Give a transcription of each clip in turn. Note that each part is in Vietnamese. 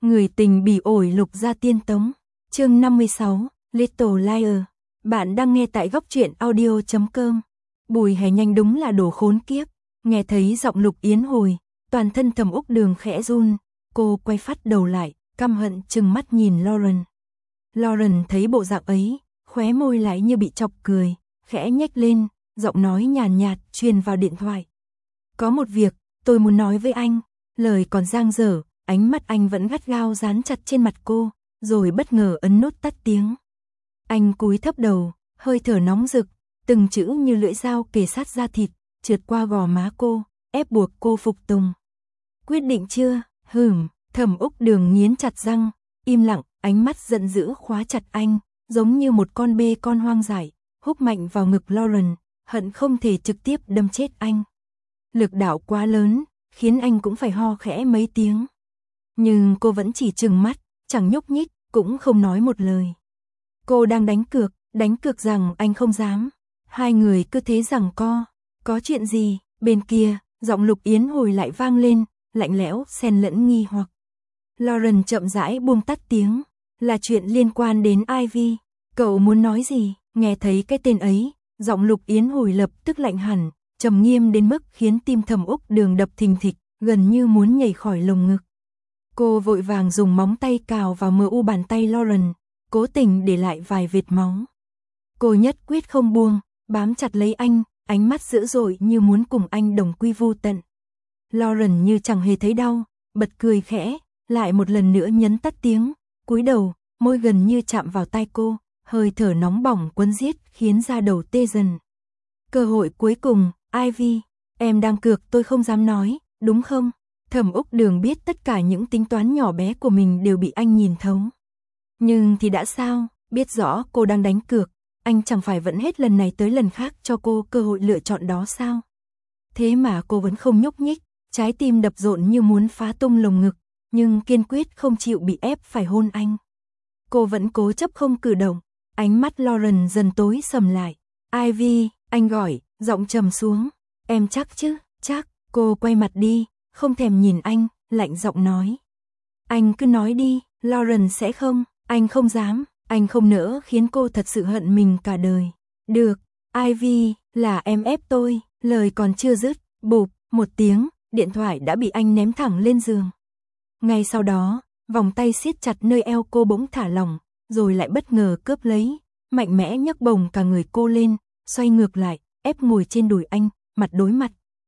Người tình bỉ ổi Lục Gia Tiên Tống. Chương 56, Little Liar. Bạn đang nghe tại góc truyện audio.com. Bùi Hải Nhanh đúng là đồ khốn kiếp. Nghe thấy giọng Lục Yến Hồi, toàn thân Thẩm Úc Đường khẽ run. Cô quay phát đầu lại, căm hận trừng mắt nhìn Lauren. Lauren thấy bộ dạng ấy, khóe môi lại như bị chọc cười, khẽ nhếch lên, giọng nói nhàn nhạt truyền vào điện thoại. Có một việc, tôi muốn nói với anh. Lời còn dang dở, ánh mắt anh vẫn gắt gao dán chặt trên mặt cô, rồi bất ngờ ấn nút tắt tiếng. Anh cúi thấp đầu, hơi thở nóng rực, từng chữ như lưỡi dao kề sát da thịt, trượt qua gò má cô, ép buộc cô phục tùng. Quyết định chưa? Thẩm Úc Đường nghiến chặt răng, im lặng, ánh mắt giận dữ khóa chặt anh, giống như một con bê con hoang dại, húc mạnh vào ngực Lauren, hận không thể trực tiếp đâm chết anh. Lực đạo quá lớn, khiến anh cũng phải ho khẽ mấy tiếng. Nhưng cô vẫn chỉ trừng mắt, chẳng nhúc nhích, cũng không nói một lời. Cô đang đánh cược rằng anh không dám. Hai người cứ thế giằng co. Có chuyện gì? Bên kia, giọng Lục Yến Hồi lại vang lên, lạnh lẽo, xen lẫn nghi hoặc. Lauren chậm rãi buông tắt tiếng. Là chuyện liên quan đến Ivy. Cậu muốn nói gì? Nghe thấy cái tên ấy, giọng Lục Yến Hồi lập tức lạnh hẳn, trầm nghiêm đến mức khiến tim Thẩm Úc Đường đập thình thịch, gần như muốn nhảy khỏi lồng ngực. Cô vội vàng dùng móng tay cào vào mờ u bàn tay Lauren, cố tình để lại vài vệt máu. Cô nhất quyết không buông, bám chặt lấy anh, ánh mắt dữ dội như muốn cùng anh đồng quy vu tận. Lauren như chẳng hề thấy đau, bật cười khẽ, lại một lần nữa nhấn tắt tiếng, cúi đầu, môi gần như chạm vào tai cô, hơi thở nóng bỏng quấn giết khiến da đầu tê dần. Cơ hội cuối cùng, Ivy, em đang cược tôi không dám nói, đúng không? Thẩm Úc Đường biết tất cả những tính toán nhỏ bé của mình đều bị anh nhìn thấu. Nhưng thì đã sao, biết rõ cô đang đánh cược, anh chẳng phải vẫn hết lần này tới lần khác cho cô cơ hội lựa chọn đó sao? Thế mà cô vẫn không nhúc nhích, trái tim đập rộn như muốn phá tung lồng ngực, nhưng kiên quyết không chịu bị ép phải hôn anh. Cô vẫn cố chấp không cử động, ánh mắt Lauren dần tối sầm lại. Ivy, anh gọi, giọng trầm xuống. Em chắc chứ? Chắc. Cô quay mặt đi, không thèm nhìn anh, lạnh giọng nói. Anh cứ nói đi, Lauren sẽ không, anh không dám, anh không nỡ khiến cô thật sự hận mình cả đời. Được, Ivy, là em ép tôi, lời còn chưa dứt, bụp, một tiếng, điện thoại đã bị anh ném thẳng lên giường. Ngay sau đó, vòng tay siết chặt nơi eo cô bỗng thả lỏng, rồi lại bất ngờ cướp lấy, mạnh mẽ nhấc bổng cả người cô lên, xoay ngược lại, ép ngồi trên đùi anh, mặt đối mặt.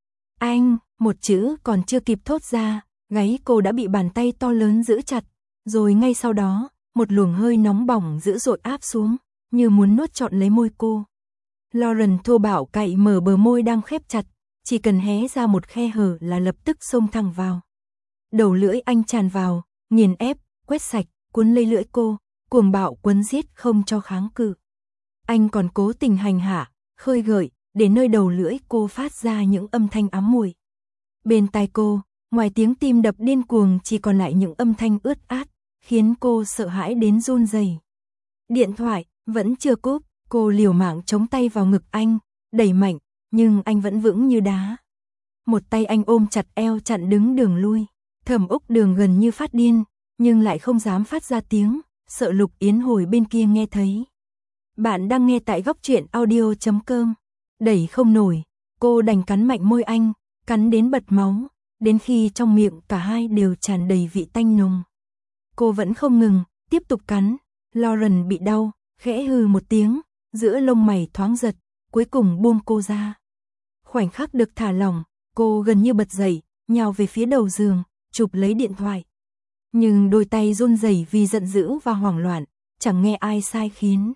Anh, một chữ còn chưa kịp thốt ra, gáy cô đã bị bàn tay to lớn giữ chặt, rồi ngay sau đó, một luồng hơi nóng bỏng dữ dội áp xuống, như muốn nuốt trọn lấy môi cô. Lauren thô bạo cạy mở bờ môi đang khép chặt, chỉ cần hé ra một khe hở là lập tức xông thẳng vào. Đầu lưỡi anh tràn vào, nghiền ép, quét sạch, cuốn lấy lưỡi cô, cuồng bạo quấn giết không cho kháng cự. Anh còn cố tình hành hạ, khơi gợi, để nơi đầu lưỡi cô phát ra những âm thanh ám muội. Bên tai cô, ngoài tiếng tim đập điên cuồng chỉ còn lại những âm thanh ướt át, khiến cô sợ hãi đến run rẩy. Điện thoại vẫn chưa cúp, cô liều mạng chống tay vào ngực anh, đẩy mạnh, nhưng anh vẫn vững như đá. Một tay anh ôm chặt eo chặn đứng đường lui. Thẩm Úc Đường gần như phát điên, nhưng lại không dám phát ra tiếng, sợ Lục Yến Hồi bên kia nghe thấy. Bạn đang nghe tại góc truyện audio.com. Đẩy không nổi, cô đành cắn mạnh môi anh, cắn đến bật máu, đến khi trong miệng cả hai đều tràn đầy vị tanh nồng. Cô vẫn không ngừng, tiếp tục cắn. Lauren bị đau, khẽ hừ một tiếng, giữa lông mày thoáng giật, cuối cùng buông cô ra. Khoảnh khắc được thả lỏng, cô gần như bật dậy, nhào về phía đầu giường, chụp lấy điện thoại. Nhưng đôi tay run rẩy vì giận dữ và hoảng loạn, chẳng nghe ai sai khiến.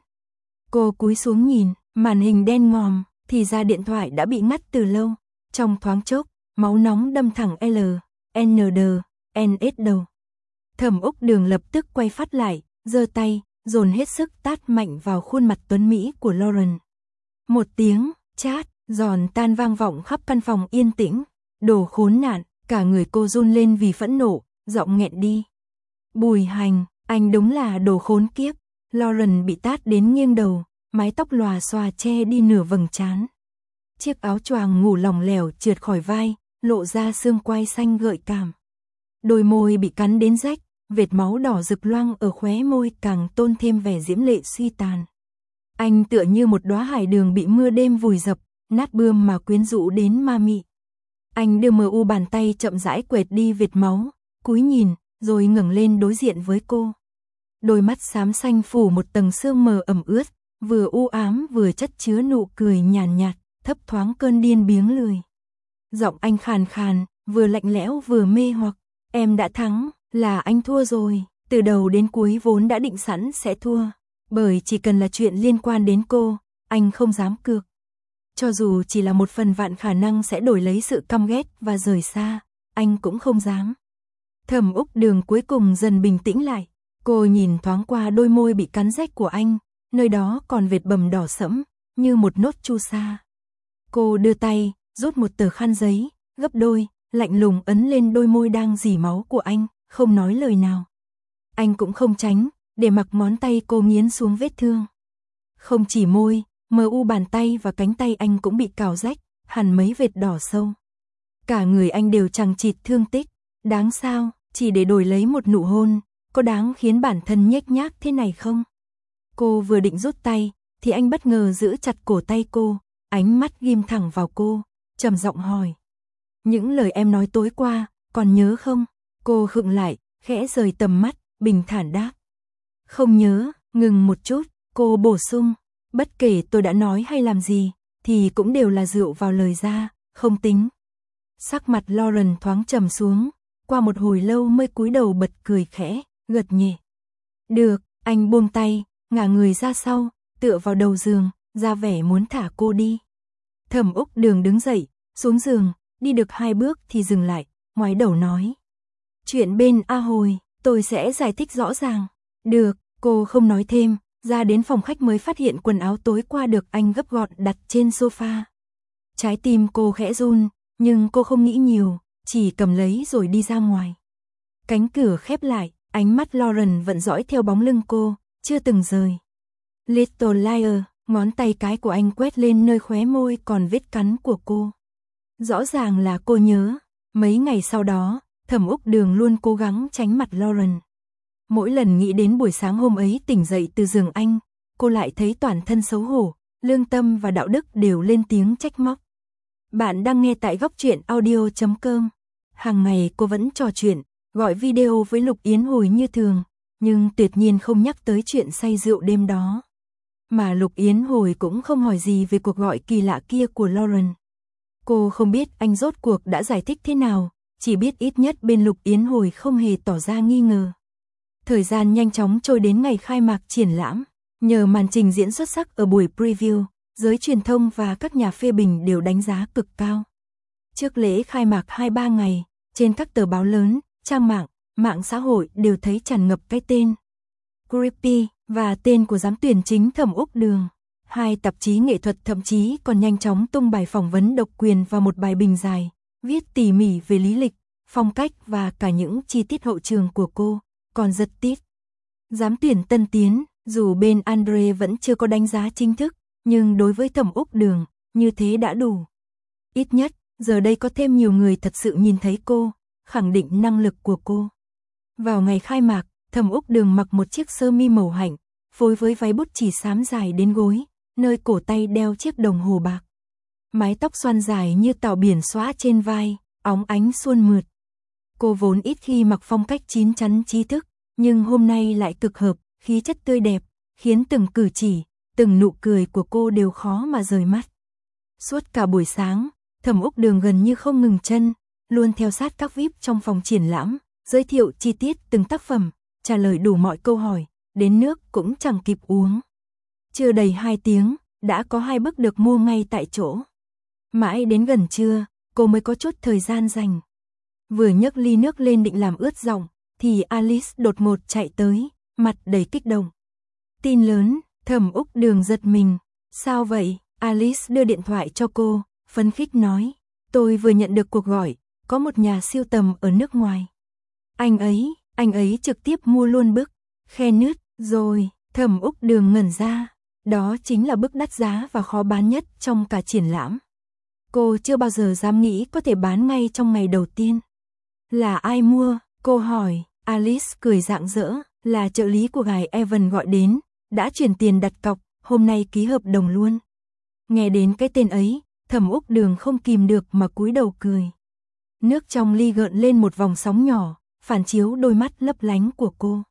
Cô cúi xuống nhìn, màn hình đen ngòm, thì ra điện thoại đã bị ngắt từ lâu. Trong thoáng chốc, máu nóng đâm thẳng NS đầu. Thẩm Úc Đường lập tức quay phát lại, giơ tay, dồn hết sức tát mạnh vào khuôn mặt tuấn mỹ của Lauren. Một tiếng chát giòn tan vang vọng khắp căn phòng yên tĩnh. Đồ khốn nạn, cả người cô run lên vì phẫn nộ, giọng nghẹn đi. Bùi Hành, anh đúng là đồ khốn kiếp. Lauren bị tát đến nghiêng đầu, mái tóc lòa xòa che đi nửa vầng trán. Chiếc áo choàng ngủ lỏng lẻo trượt khỏi vai, lộ ra xương quai xanh gợi cảm. Đôi môi bị cắn đến rách, vệt máu đỏ rực loang ở khóe môi càng tôn thêm vẻ diễm lệ suy tàn. Anh tựa như một đóa hải đường bị mưa đêm vùi dập, nát bươm mà quyến rũ đến ma mị. Anh đưa mờ u bàn tay chậm rãi quệt đi vệt máu, cúi nhìn, rồi ngẩng lên đối diện với cô. Đôi mắt xám xanh phủ một tầng sương mờ ẩm ướt, vừa u ám vừa chất chứa nụ cười nhàn nhạt, thấp thoáng cơn điên biếng lười. Giọng anh khàn khàn, vừa lạnh lẽo vừa mê hoặc. Em đã thắng, là anh thua rồi, từ đầu đến cuối vốn đã định sẵn sẽ thua. Bởi chỉ cần là chuyện liên quan đến cô, anh không dám cược. Cho dù chỉ là một phần vạn khả năng sẽ đổi lấy sự căm ghét và rời xa, anh cũng không dám. Thẩm Úc Đường cuối cùng dần bình tĩnh lại. Cô nhìn thoáng qua đôi môi bị cắn rách của anh, nơi đó còn vệt bầm đỏ sẫm, như một nốt chu sa. Cô đưa tay, rút một tờ khăn giấy, gấp đôi, lạnh lùng ấn lên đôi môi đang rỉ máu của anh, không nói lời nào. Anh cũng không tránh, để mặc ngón tay cô nghiến xuống vết thương. Không chỉ môi, mờ u bàn tay và cánh tay anh cũng bị cào rách, hằn mấy vệt đỏ sâu. Cả người anh đều chằng chịt thương tích, đáng sao, chỉ để đổi lấy một nụ hôn, có đáng khiến bản thân nhếch nhác thế này không? Cô vừa định rút tay, thì anh bất ngờ giữ chặt cổ tay cô, ánh mắt ghim thẳng vào cô, trầm giọng hỏi. Những lời em nói tối qua, còn nhớ không? Cô khựng lại, khẽ rời tầm mắt, bình thản đáp. Không nhớ, ngừng một chút, cô bổ sung. Bất kể tôi đã nói hay làm gì, thì cũng đều là dựa vào lời ra, không tính. Sắc mặt Lauren thoáng trầm xuống, qua một hồi lâu mới cúi đầu bật cười khẽ, gật nhẹ. Được, anh buông tay, ngả người ra sau, tựa vào đầu giường, ra vẻ muốn thả cô đi. Thẩm Úc Đường đứng dậy, xuống giường, đi được 2 bước thì dừng lại, ngoái đầu nói. Chuyện bên A Hồi, tôi sẽ giải thích rõ ràng. Được, cô không nói thêm, ra đến phòng khách mới phát hiện quần áo tối qua được anh gấp gọn đặt trên sofa. Trái tim cô khẽ run, nhưng cô không nghĩ nhiều, chỉ cầm lấy rồi đi ra ngoài. Cánh cửa khép lại, ánh mắt Lauren vẫn dõi theo bóng lưng cô, chưa từng rời. Little Liar, ngón tay cái của anh quét lên nơi khóe môi còn vết cắn của cô. Rõ ràng là cô nhớ, mấy ngày sau đó, Thẩm Úc Đường luôn cố gắng tránh mặt Lauren. Mỗi lần nghĩ đến buổi sáng hôm ấy tỉnh dậy từ giường anh, cô lại thấy toàn thân xấu hổ, lương tâm và đạo đức đều lên tiếng trách móc. Bạn đang nghe tại góc truyện audio.com. Hàng ngày cô vẫn trò chuyện, gọi video với Lục Yến Hồi như thường, nhưng tuyệt nhiên không nhắc tới chuyện say rượu đêm đó. Mà Lục Yến Hồi cũng không hỏi gì về cuộc gọi kỳ lạ kia của Lauren. Cô không biết anh rốt cuộc đã giải thích thế nào, chỉ biết ít nhất bên Lục Yến Hồi không hề tỏ ra nghi ngờ. Thời gian nhanh chóng trôi đến ngày khai mạc triển lãm, nhờ màn trình diễn xuất sắc ở buổi preview, giới truyền thông và các nhà phê bình đều đánh giá cực cao. Trước lễ khai mạc 2-3 ngày, trên các tờ báo lớn, trang mạng xã hội đều thấy tràn ngập cái tên Creepy và tên của giám tuyển chính Thẩm Úc Đường. 2 tạp chí nghệ thuật thậm chí còn nhanh chóng tung bài phỏng vấn độc quyền và một bài bình dài, viết tỉ mỉ về lý lịch, phong cách và cả những chi tiết hậu trường của cô, còn rất tít. Giám tuyển tân tiến, dù bên Andre vẫn chưa có đánh giá chính thức, nhưng đối với Thẩm Úc Đường, như thế đã đủ. Ít nhất, giờ đây có thêm nhiều người thật sự nhìn thấy cô, khẳng định năng lực của cô. Vào ngày khai mạc, Thẩm Úc Đường mặc một chiếc sơ mi màu hạnh, phối với váy bút chì xám dài đến gối, nơi cổ tay đeo chiếc đồng hồ bạc. Mái tóc xoăn dài như tàu biển xõa trên vai, óng ánh suôn mượt. Cô vốn ít khi mặc phong cách chín chắn trí thức, nhưng hôm nay lại cực hợp, khí chất tươi đẹp, khiến từng cử chỉ, từng nụ cười của cô đều khó mà rời mắt. Suốt cả buổi sáng, Thẩm Úc Đường gần như không ngừng chân, luôn theo sát các VIP trong phòng triển lãm, giới thiệu chi tiết từng tác phẩm, trả lời đủ mọi câu hỏi, đến nước cũng chẳng kịp uống. Chưa đầy 2 tiếng, đã có 2 bức được mua ngay tại chỗ. Mãi đến gần trưa, cô mới có chút thời gian dành. Vừa nhấc ly nước lên định làm ướt giọng, thì Alice đột ngột chạy tới, mặt đầy kích động. Tin lớn, Thẩm Úc Đường giật mình. Sao vậy? Alice đưa điện thoại cho cô, phấn khích nói. Tôi vừa nhận được cuộc gọi, có một nhà sưu tầm ở nước ngoài. Anh ấy trực tiếp mua luôn bức, khe nứt, rồi, Thẩm Úc Đường ngẩn ra. Đó chính là bức đắt giá và khó bán nhất trong cả triển lãm. Cô chưa bao giờ dám nghĩ có thể bán ngay trong ngày đầu tiên. Là ai mua? Cô hỏi, Alice cười rạng rỡ, là trợ lý của ngài Evan gọi đến, đã chuyển tiền đặt cọc, hôm nay ký hợp đồng luôn. Nghe đến cái tên ấy, Thẩm Úc Đường không kìm được mà cúi đầu cười. Nước trong ly gợn lên một vòng sóng nhỏ, phản chiếu đôi mắt lấp lánh của cô.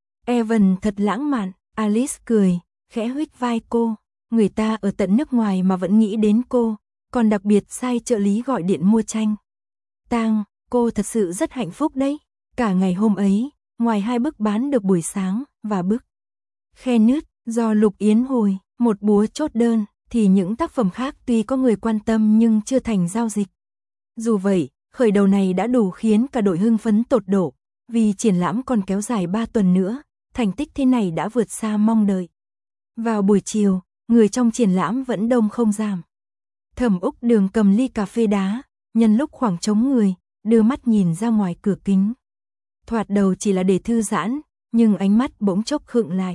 Evan thật lãng mạn, Alice cười, khẽ huých vai cô. Người ta ở tận nước ngoài mà vẫn nghĩ đến cô, còn đặc biệt sai trợ lý gọi điện mua tranh. Tang, cô thật sự rất hạnh phúc đấy. Cả ngày hôm ấy, ngoài 2 bức bán được buổi sáng và bức Khe Nứt do Lục Yến hồi, một búa chốt đơn, thì những tác phẩm khác tuy có người quan tâm nhưng chưa thành giao dịch. Dù vậy, khởi đầu này đã đủ khiến cả đội hưng phấn tột độ, vì triển lãm còn kéo dài 3 tuần nữa, thành tích thế này đã vượt xa mong đợi. Vào buổi chiều, người trong triển lãm vẫn đông không giảm. Thẩm Úc Đường cầm ly cà phê đá, nhân lúc khoảng trống người, đưa mắt nhìn ra ngoài cửa kính. Thoạt đầu chỉ là để thư giãn, nhưng ánh mắt bỗng chốc khựng lại.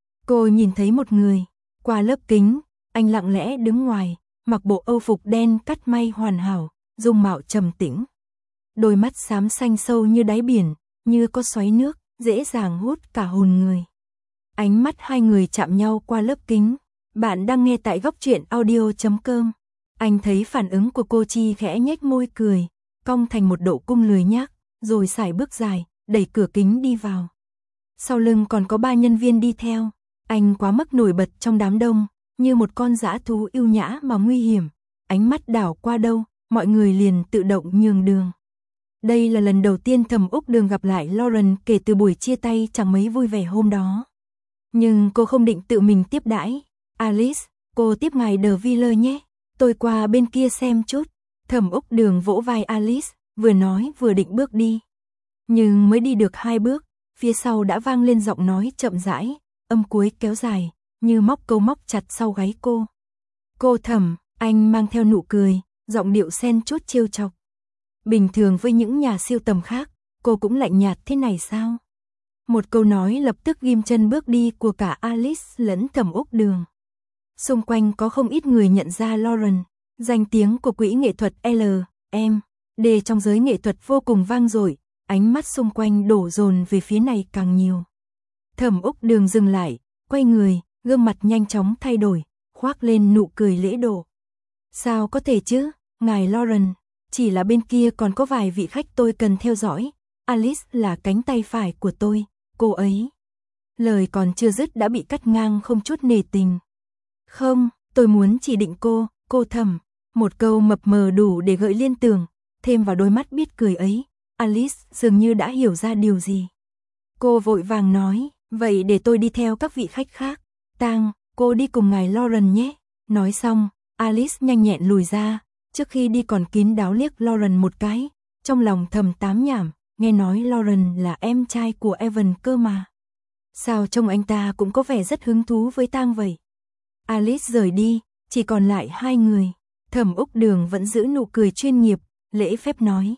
Cô nhìn thấy một người, qua lớp kính, anh lặng lẽ đứng ngoài, mặc bộ âu phục đen cắt may hoàn hảo, dung mạo trầm tĩnh. Đôi mắt xám xanh sâu như đáy biển, như có xoáy nước, dễ dàng hút cả hồn người. Ánh mắt hai người chạm nhau qua lớp kính. Bạn đang nghe tại góc truyện audio.com. Anh thấy phản ứng của cô Chi khẽ nhếch môi cười, cong thành một độ cung lười nhác, rồi sải bước dài, đẩy cửa kính đi vào. Sau lưng còn có 3 nhân viên đi theo. Anh quá mức nổi bật trong đám đông, như một con dã thú yêu nhã mà nguy hiểm. Ánh mắt đảo qua đâu, mọi người liền tự động nhường đường. Đây là lần đầu tiên Thẩm Úc Đường gặp lại Lauren kể từ buổi chia tay chẳng mấy vui vẻ hôm đó. Nhưng cô không định tự mình tiếp đãi. Alice, cô tiếp ngài De Villers nhé. Tôi qua bên kia xem chút. Thẩm Úc Đường vỗ vai Alice, vừa nói vừa định bước đi. Nhưng mới đi được 2 bước, phía sau đã vang lên giọng nói chậm rãi, âm cuối kéo dài, như móc câu móc chặt sau gáy cô. Cô Thẩm, anh mang theo nụ cười, giọng điệu xen chút trêu chọc. Bình thường với những nhà siêu tầm khác, cô cũng lạnh nhạt thế này sao? Một câu nói lập tức ghim chân bước đi của cả Alice lẫn Thẩm Úc Đường. Xung quanh có không ít người nhận ra Lauren, danh tiếng của quỹ nghệ thuật L.M.D trong giới nghệ thuật vô cùng vang dội, ánh mắt xung quanh đổ dồn về phía này càng nhiều. Thẩm Úc Đường dừng lại, quay người, gương mặt nhanh chóng thay đổi, khoác lên nụ cười lễ độ. Sao có thể chứ, ngài Lauren, chỉ là bên kia còn có vài vị khách tôi cần theo dõi. Alice là cánh tay phải của tôi, cô ấy. Lời còn chưa dứt đã bị cắt ngang không chút nể tình. Không, tôi muốn chỉ định cô Thẩm. Một câu mập mờ đủ để gợi liên tưởng, thêm vào đôi mắt biết cười ấy, Alice dường như đã hiểu ra điều gì. Cô vội vàng nói, vậy để tôi đi theo các vị khách khác. Tang, cô đi cùng ngài Lauren nhé. Nói xong, Alice nhanh nhẹn lùi ra, trước khi đi còn kín đáo liếc Lauren một cái, trong lòng thầm tám nhảm, nghe nói Lauren là em trai của Evan cơ mà. Sao trông anh ta cũng có vẻ rất hứng thú với Tang vậy. Alice rời đi, chỉ còn lại 2 người. Thẩm Úc Đường vẫn giữ nụ cười chuyên nghiệp, lễ phép nói.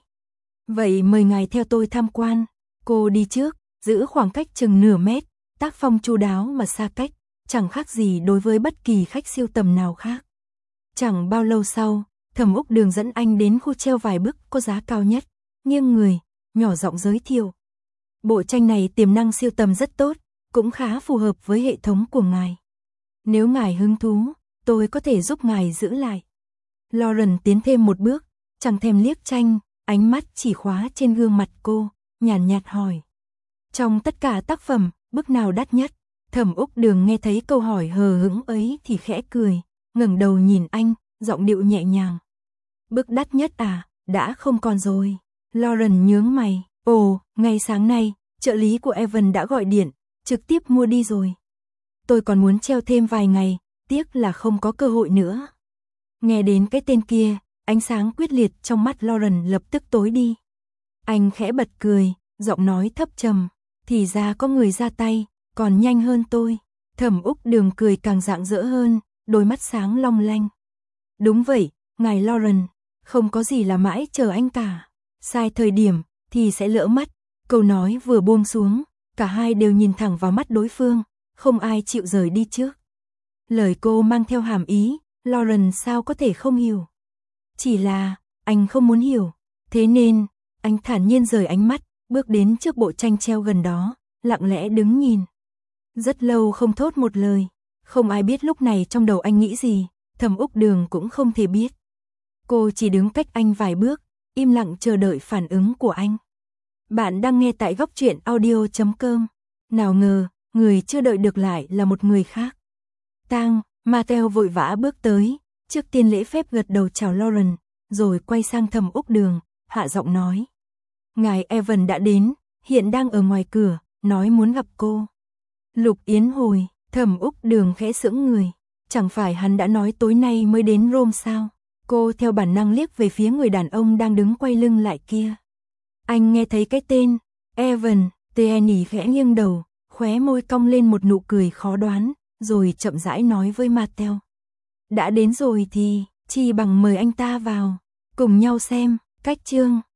Vậy mời ngài theo tôi tham quan. Cô đi trước, giữ khoảng cách chừng nửa mét, tác phong chu đáo mà xa cách, chẳng khác gì đối với bất kỳ khách siêu tầm nào khác. Chẳng bao lâu sau, Thẩm Úc Đường dẫn anh đến khu treo vài bức có giá cao nhất, nghiêng người, nhỏ giọng giới thiệu. Bộ tranh này tiềm năng siêu tầm rất tốt, cũng khá phù hợp với hệ thống của ngài. Nếu ngài hứng thú, tôi có thể giúp ngài giữ lại. Lauren tiến thêm một bước, chẳng thèm liếc tranh, ánh mắt chỉ khóa trên gương mặt cô, nhàn nhạt hỏi. Trong tất cả tác phẩm, bức nào đắt nhất? Thẩm Úc Đường nghe thấy câu hỏi hờ hững ấy thì khẽ cười, ngẩng đầu nhìn anh, giọng điệu nhẹ nhàng. Bức đắt nhất à, đã không còn rồi. Lauren nhướng mày, ồ, ngay sáng nay, trợ lý của Evan đã gọi điện, trực tiếp mua đi rồi. Tôi còn muốn treo thêm vài ngày, tiếc là không có cơ hội nữa. Nghe đến cái tên kia, ánh sáng quyết liệt trong mắt Lauren lập tức tối đi. Anh khẽ bật cười, giọng nói thấp trầm, thì ra có người ra tay, còn nhanh hơn tôi. Thẩm Úc Đường cười càng rạng rỡ hơn, đôi mắt sáng long lanh. Đúng vậy, ngài Lauren, không có gì là mãi chờ anh cả. Sai thời điểm thì sẽ lỡ mất. Câu nói vừa buông xuống, cả hai đều nhìn thẳng vào mắt đối phương, không ai chịu rời đi trước. Lời cô mang theo hàm ý, Lauren sao có thể không hiểu. Chỉ là, anh không muốn hiểu, thế nên, anh thản nhiên rời ánh mắt, bước đến trước bộ tranh treo gần đó, lặng lẽ đứng nhìn. Rất lâu không thốt một lời, không ai biết lúc này trong đầu anh nghĩ gì, Thẩm Úc Đường cũng không thể biết. Cô chỉ đứng cách anh vài bước, im lặng chờ đợi phản ứng của anh. Bạn đang nghe tại Góc Truyện Audio.com. Nào ngờ, người chưa đợi được lại là một người khác. Tang, Mateo vội vã bước tới, trước tiên lễ phép gật đầu chào Lauren, rồi quay sang Thẩm Úc Đường, hạ giọng nói. Ngài Evan đã đến, hiện đang ở ngoài cửa, nói muốn gặp cô. Lục Yến hồi, Thẩm Úc Đường khẽ sững người, chẳng phải hắn đã nói tối nay mới đến Rome sao? Cô theo bản năng liếc về phía người đàn ông đang đứng quay lưng lại kia. Anh nghe thấy cái tên, Evan, Tierney khẽ nghiêng đầu, khóe môi cong lên một nụ cười khó đoán, rồi chậm rãi nói với Mateo. Đã đến rồi thì, chi bằng mời anh ta vào, cùng nhau xem, cách chương.